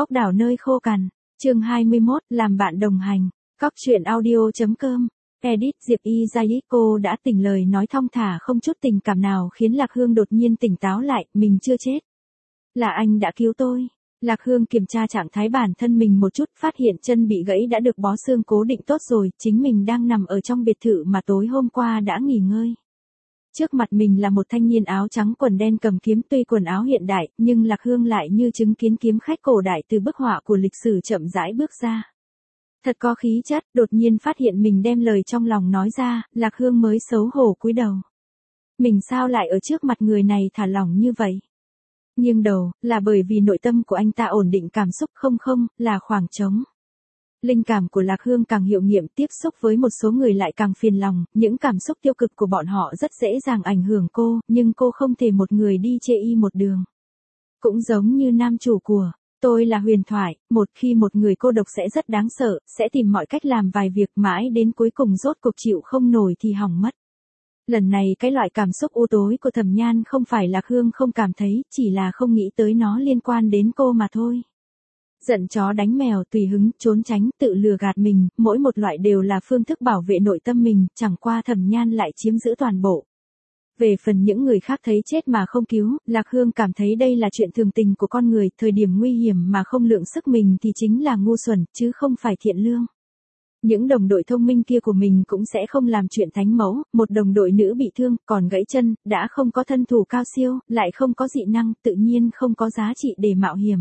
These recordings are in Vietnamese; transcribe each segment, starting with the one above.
Ốc đảo nơi khô cằn, chương 21, làm bạn đồng hành, Cóc truyện audio.com, edit Diệp Y Zayiko đã tỉnh lời nói thong thả không chút tình cảm nào khiến Lạc Hương đột nhiên tỉnh táo lại, mình chưa chết. Là anh đã cứu tôi. Lạc Hương kiểm tra trạng thái bản thân mình một chút, phát hiện chân bị gãy đã được bó xương cố định tốt rồi, chính mình đang nằm ở trong biệt thự mà tối hôm qua đã nghỉ ngơi. Trước mặt mình là một thanh niên áo trắng quần đen cầm kiếm, tuy quần áo hiện đại, nhưng Lạc Hương lại như chứng kiến kiếm khách cổ đại từ bức họa của lịch sử chậm rãi bước ra. Thật có khí chất, đột nhiên phát hiện mình đem lời trong lòng nói ra, Lạc Hương mới xấu hổ cúi đầu. Mình sao lại ở trước mặt người này thả lỏng như vậy? Nhưng đầu, là bởi vì nội tâm của anh ta ổn định cảm xúc không, là khoảng trống. Linh cảm của Lạc Hương càng hiệu nghiệm, tiếp xúc với một số người lại càng phiền lòng, những cảm xúc tiêu cực của bọn họ rất dễ dàng ảnh hưởng cô, nhưng cô không thể một người đi chê y một đường. Cũng giống như nam chủ của Tôi là huyền thoại, một khi một người cô độc sẽ rất đáng sợ, sẽ tìm mọi cách làm vài việc mãi đến cuối cùng rốt cuộc chịu không nổi thì hỏng mất. Lần này cái loại cảm xúc u tối của Thẩm Nhan không phải Lạc Hương không cảm thấy, chỉ là không nghĩ tới nó liên quan đến cô mà thôi. Giận chó đánh mèo, tùy hứng, trốn tránh, tự lừa gạt mình, mỗi một loại đều là phương thức bảo vệ nội tâm mình, chẳng qua Thẩm Nhan lại chiếm giữ toàn bộ. Về phần những người khác thấy chết mà không cứu, Lạc Hương cảm thấy đây là chuyện thường tình của con người, thời điểm nguy hiểm mà không lượng sức mình thì chính là ngu xuẩn, chứ không phải thiện lương. Những đồng đội thông minh kia của mình cũng sẽ không làm chuyện thánh mẫu, một đồng đội nữ bị thương, còn gãy chân, đã không có thân thủ cao siêu, lại không có dị năng, tự nhiên không có giá trị để mạo hiểm.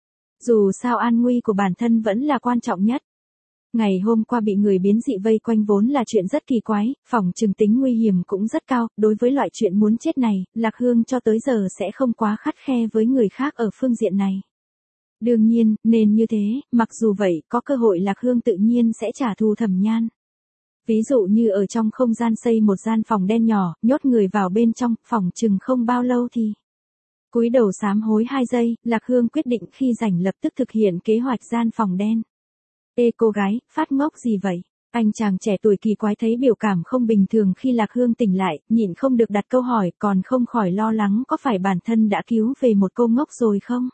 Dù sao an nguy của bản thân vẫn là quan trọng nhất. Ngày hôm qua bị người biến dị vây quanh vốn là chuyện rất kỳ quái, phỏng chừng tính nguy hiểm cũng rất cao, đối với loại chuyện muốn chết này, Lạc Hương cho tới giờ sẽ không quá khắt khe với người khác ở phương diện này. Đương nhiên, nên như thế, mặc dù vậy, có cơ hội Lạc Hương tự nhiên sẽ trả thù Thẩm Nhan. Ví dụ như ở trong không gian xây một gian phòng đen nhỏ, nhốt người vào bên trong, phỏng chừng không bao lâu thì. Cúi đầu sám hối 2 giây, Lạc Hương quyết định khi rảnh lập tức thực hiện kế hoạch gian phòng đen. Ê cô gái, phát ngốc gì vậy? Anh chàng trẻ tuổi kỳ quái thấy biểu cảm không bình thường khi Lạc Hương tỉnh lại, nhịn không được đặt câu hỏi, còn không khỏi lo lắng có phải bản thân đã cứu về một cô ngốc rồi không?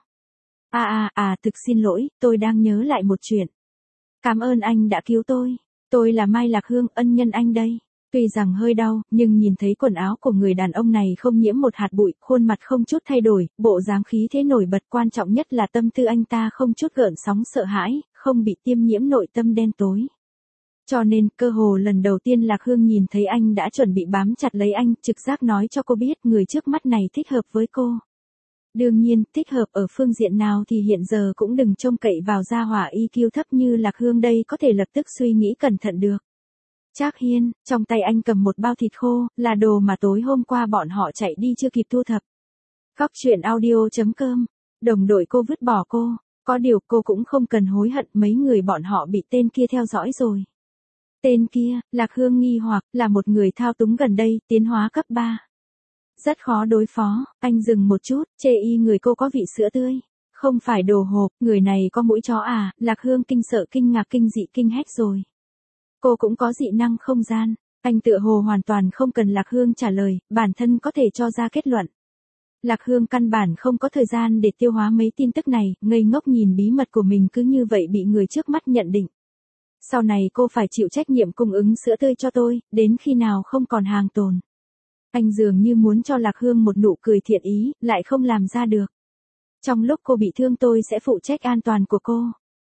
Thực xin lỗi, tôi đang nhớ lại một chuyện. Cảm ơn anh đã cứu tôi. Tôi là Mai Lạc Hương, ân nhân anh đây. Tuy rằng hơi đau, nhưng nhìn thấy quần áo của người đàn ông này không nhiễm một hạt bụi, khuôn mặt không chút thay đổi, bộ dáng khí thế nổi bật, quan trọng nhất là tâm tư anh ta không chút gợn sóng sợ hãi, không bị tiêm nhiễm nội tâm đen tối. Cho nên, cơ hồ lần đầu tiên Lạc Hương nhìn thấy anh đã chuẩn bị bám chặt lấy anh, trực giác nói cho cô biết người trước mắt này thích hợp với cô. Đương nhiên, thích hợp ở phương diện nào thì hiện giờ cũng đừng trông cậy vào gia hỏa EQ thấp như Lạc Hương đây có thể lập tức suy nghĩ cẩn thận được. Trác Hiên, trong tay anh cầm một bao thịt khô, là đồ mà tối hôm qua bọn họ chạy đi chưa kịp thu thập. Cóc truyện audio.com, đồng đội cô vứt bỏ cô, có điều cô cũng không cần hối hận, mấy người bọn họ bị tên kia theo dõi rồi. Tên kia, Lạc Hương nghi hoặc, là một người thao túng gần đây, tiến hóa cấp 3. Rất khó đối phó, anh dừng một chút, chê y người cô có vị sữa tươi. Không phải đồ hộp, người này có mũi chó à, Lạc Hương kinh sợ kinh ngạc kinh dị kinh hét rồi. Cô cũng có dị năng không gian, anh tựa hồ hoàn toàn không cần Lạc Hương trả lời, bản thân có thể cho ra kết luận. Lạc Hương căn bản không có thời gian để tiêu hóa mấy tin tức này, ngây ngốc nhìn bí mật của mình cứ như vậy bị người trước mắt nhận định. Sau này cô phải chịu trách nhiệm cung ứng sữa tươi cho tôi, đến khi nào không còn hàng tồn. Anh dường như muốn cho Lạc Hương một nụ cười thiện ý, lại không làm ra được. Trong lúc cô bị thương tôi sẽ phụ trách an toàn của cô.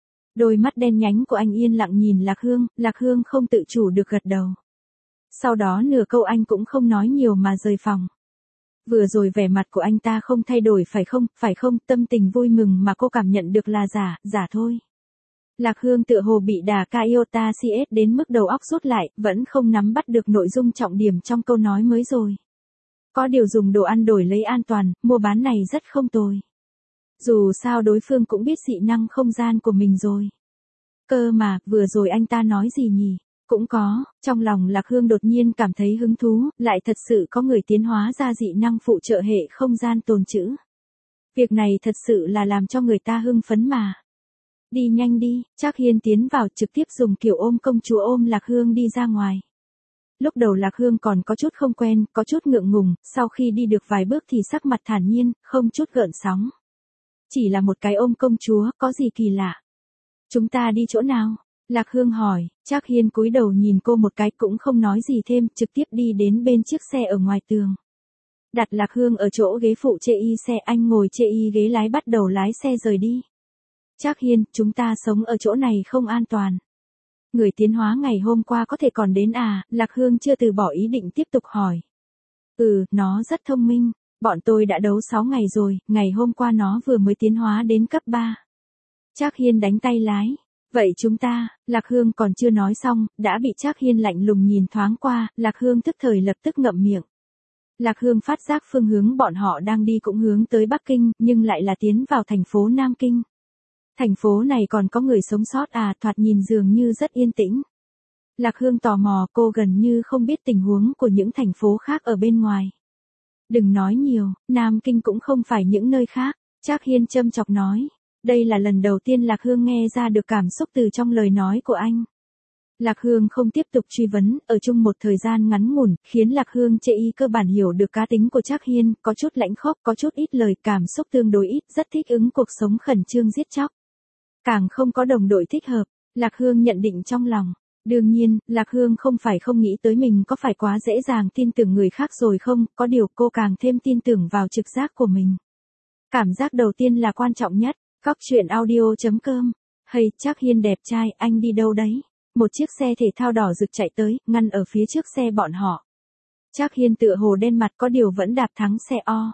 Đôi mắt đen nhánh của anh yên lặng nhìn Lạc Hương không tự chủ được gật đầu. Sau đó nửa câu anh cũng không nói nhiều mà rời phòng. Vừa rồi vẻ mặt của anh ta không thay đổi phải không, tâm tình vui mừng mà cô cảm nhận được là giả thôi. Lạc Hương tựa hồ bị đà Iota CS đến mức đầu óc rút lại, vẫn không nắm bắt được nội dung trọng điểm trong câu nói mới rồi. Có điều dùng đồ ăn đổi lấy an toàn, mua bán này rất không tồi. Dù sao đối phương cũng biết dị năng không gian của mình rồi. Cơ mà, vừa rồi anh ta nói gì nhỉ? Cũng có, trong lòng Lạc Hương đột nhiên cảm thấy hứng thú, lại thật sự có người tiến hóa ra dị năng phụ trợ hệ không gian tồn trữ. Việc này thật sự là làm cho người ta hưng phấn mà. Đi nhanh đi, Trác Hiên tiến vào trực tiếp dùng kiểu ôm công chúa ôm Lạc Hương đi ra ngoài. Lúc đầu Lạc Hương còn có chút không quen, có chút ngượng ngùng, sau khi đi được vài bước thì sắc mặt thản nhiên, không chút gợn sóng. Chỉ là một cái ôm công chúa, có gì kỳ lạ. Chúng ta đi chỗ nào? Lạc Hương hỏi, Trác Hiên cúi đầu nhìn cô một cái cũng không nói gì thêm, trực tiếp đi đến bên chiếc xe ở ngoài tường. Đặt Lạc Hương ở chỗ ghế phụ chê y xe, anh ngồi chê y ghế lái bắt đầu lái xe rời đi. Trác Hiên, chúng ta sống ở chỗ này không an toàn. Người tiến hóa ngày hôm qua có thể còn đến à? Lạc Hương chưa từ bỏ ý định tiếp tục hỏi. Nó rất thông minh. Bọn tôi đã đấu 6 ngày rồi, ngày hôm qua nó vừa mới tiến hóa đến cấp 3. Trác Hiên đánh tay lái. Vậy chúng ta, Lạc Hương còn chưa nói xong, đã bị Trác Hiên lạnh lùng nhìn thoáng qua, Lạc Hương tức thời lập tức ngậm miệng. Lạc Hương phát giác phương hướng bọn họ đang đi cũng hướng tới Bắc Kinh, nhưng lại là tiến vào thành phố Nam Kinh. Thành phố này còn có người sống sót à, thoạt nhìn dường như rất yên tĩnh. Lạc Hương tò mò, cô gần như không biết tình huống của những thành phố khác ở bên ngoài. Đừng nói nhiều, Nam Kinh cũng không phải những nơi khác, Trác Hiên châm chọc nói. Đây là lần đầu tiên Lạc Hương nghe ra được cảm xúc từ trong lời nói của anh. Lạc Hương không tiếp tục truy vấn, ở chung một thời gian ngắn ngủn, khiến Lạc Hương chê y cơ bản hiểu được cá tính của Trác Hiên, có chút lãnh khốc, có chút ít lời, cảm xúc tương đối ít, rất thích ứng cuộc sống khẩn trương giết chóc. Càng không có đồng đội thích hợp, Lạc Hương nhận định trong lòng. Đương nhiên, Lạc Hương không phải không nghĩ tới mình có phải quá dễ dàng tin tưởng người khác rồi không, có điều cô càng thêm tin tưởng vào trực giác của mình. Cảm giác đầu tiên là quan trọng nhất. Cóc truyện audio.com. Hey, Trác Hiên đẹp trai, anh đi đâu đấy? Một chiếc xe thể thao đỏ rực chạy tới, ngăn ở phía trước xe bọn họ. Trác Hiên tựa hồ đen mặt có điều vẫn đạp thắng xe o.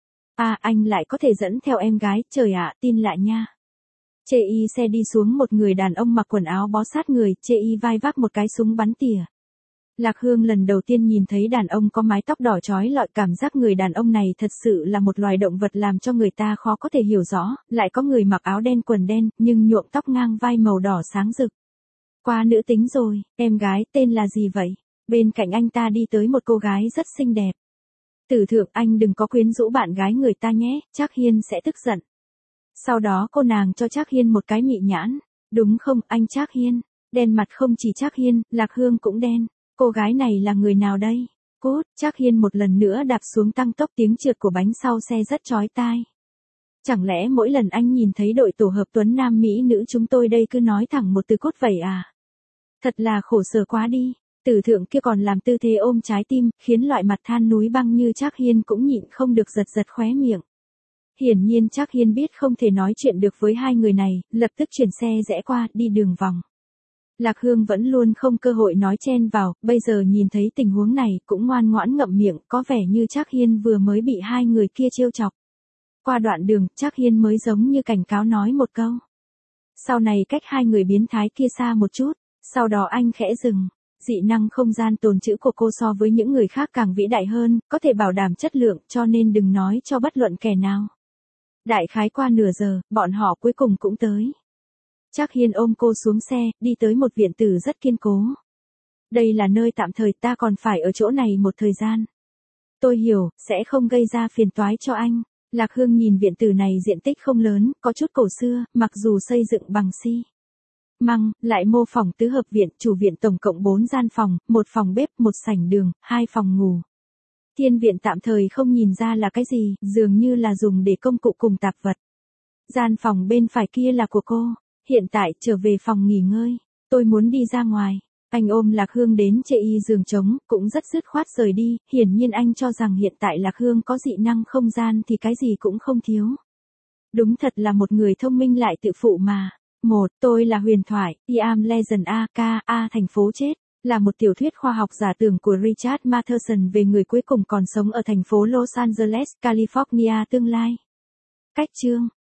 À, anh lại có thể dẫn theo em gái, trời ạ, tin lạ nha. Chê y xe đi xuống, một người đàn ông mặc quần áo bó sát người, chê y vai vác một cái súng bắn tỉa. Lạc Hương lần đầu tiên nhìn thấy đàn ông có mái tóc đỏ chói lọi, cảm giác người đàn ông này thật sự là một loài động vật làm cho người ta khó có thể hiểu rõ, lại có người mặc áo đen quần đen, nhưng nhuộm tóc ngang vai màu đỏ sáng rực. Qua nữ tính rồi, em gái tên là gì vậy? Bên cạnh anh ta đi tới một cô gái rất xinh đẹp. Tử Thượng, anh đừng có quyến rũ bạn gái người ta nhé, Trác Hiên sẽ tức giận. Sau đó cô nàng cho Trác Hiên một cái mị nhãn. Đúng không, anh Trác Hiên? Đen mặt không chỉ Trác Hiên, Lạc Hương cũng đen. Cô gái này là người nào đây? Cút, Trác Hiên một lần nữa đạp xuống tăng tốc, tiếng trượt của bánh sau xe rất chói tai. Chẳng lẽ mỗi lần anh nhìn thấy đội tổ hợp tuấn nam mỹ nữ chúng tôi đây cứ nói thẳng một từ cốt vậy à? Thật là khổ sở quá đi. Tử Thượng kia còn làm tư thế ôm trái tim, khiến loại mặt than núi băng như Trác Hiên cũng nhịn không được giật giật khóe miệng. Hiển nhiên Trác Hiên biết không thể nói chuyện được với hai người này, lập tức chuyển xe rẽ qua, đi đường vòng. Lạc Hương vẫn luôn không cơ hội nói chen vào, bây giờ nhìn thấy tình huống này, cũng ngoan ngoãn ngậm miệng, có vẻ như Trác Hiên vừa mới bị hai người kia trêu chọc. Qua đoạn đường, Trác Hiên mới giống như cảnh cáo nói một câu. Sau này cách hai người biến thái kia xa một chút, sau đó anh khẽ dừng. Dị năng không gian tồn trữ của cô so với những người khác càng vĩ đại hơn, có thể bảo đảm chất lượng, cho nên đừng nói cho bất luận kẻ nào. Đại khái qua nửa giờ, bọn họ cuối cùng cũng tới. Trác Hiên ôm cô xuống xe, đi tới một viện tử rất kiên cố. Đây là nơi tạm thời, ta còn phải ở chỗ này một thời gian. Tôi hiểu, sẽ không gây ra phiền toái cho anh. Lạc Hương nhìn viện tử này diện tích không lớn, có chút cổ xưa, mặc dù xây dựng bằng xi măng, lại mô phỏng tứ hợp viện, chủ viện tổng cộng 4 gian phòng, một phòng bếp, một sảnh đường, 2 phòng ngủ. Thiên viện tạm thời không nhìn ra là cái gì, dường như là dùng để công cụ cùng tạp vật. Gian phòng bên phải kia là của cô. Hiện tại trở về phòng nghỉ ngơi. Tôi muốn đi ra ngoài. Anh ôm Lạc Hương đến chê y giường trống, cũng rất dứt khoát rời đi. Hiển nhiên anh cho rằng hiện tại Lạc Hương có dị năng không gian thì cái gì cũng không thiếu. Đúng thật là một người thông minh lại tự phụ mà. Tôi là huyền thoại, I am Legend A.K.A. thành phố chết. Là một tiểu thuyết khoa học giả tưởng của Richard Matheson về người cuối cùng còn sống ở thành phố Los Angeles, California tương lai. Cách chương